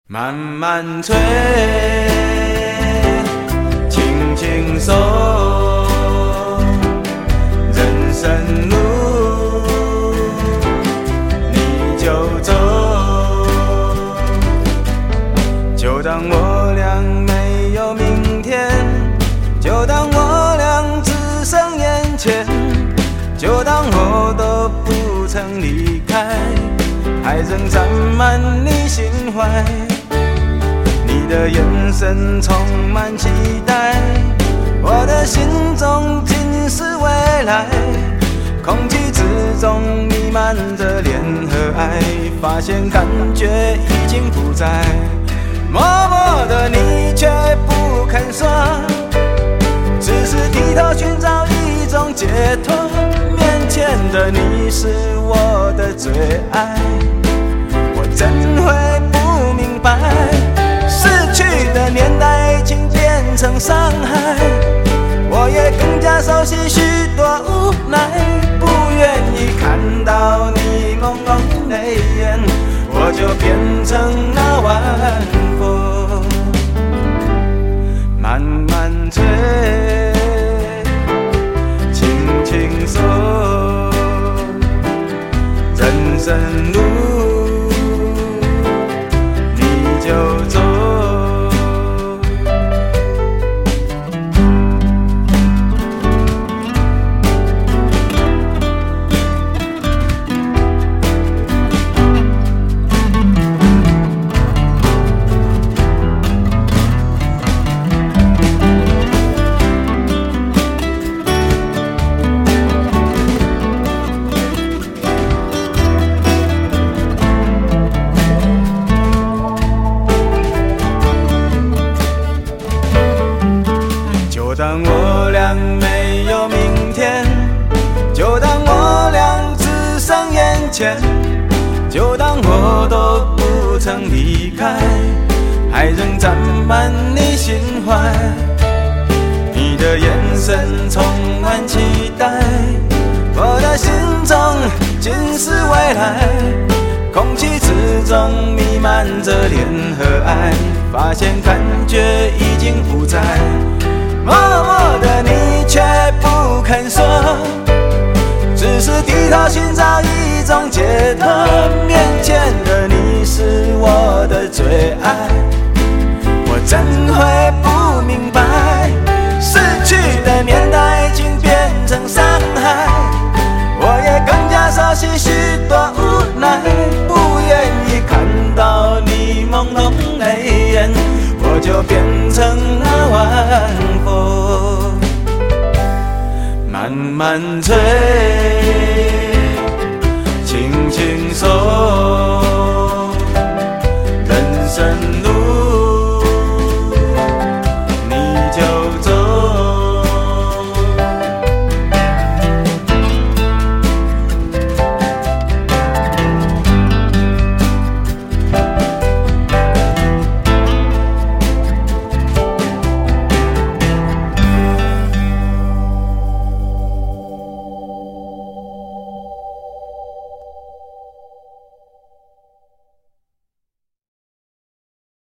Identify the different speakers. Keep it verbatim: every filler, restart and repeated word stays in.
Speaker 1: 慢慢吹，轻轻松，人生路你就走。就当我俩没有明天，就当我俩只剩眼前，就当我都不曾离开，还仍占满你心怀。你的眼神充满期待，我的心中尽是未来。空气之中弥漫着恋和爱，发现感觉已经不在。默默的你却不肯说，只是低头寻找一种解脱。面前的你是我的最爱，我怎会不明白？逝去的年代已经变成伤害，我也更加熟悉许多无奈，不愿意看到你朦胧泪眼，我就变成那晚风，慢慢吹，轻轻松，人生路你就走。就当我俩没有明天，就当我俩只剩眼前，就当我都不曾离开，还仍占满你心怀。你的眼神充满期待，我的心中尽是未来。空气之中弥漫着恋和爱，发现感觉已经不在。默默的你却不肯说，只是低头寻找一种解脱。面前的你是我的最爱，我怎会不明白？逝去的年代已经变成伤害，我也更加熟悉许多无奈，不愿意看到你朦胧泪眼，我就变成那晚风，慢慢吹。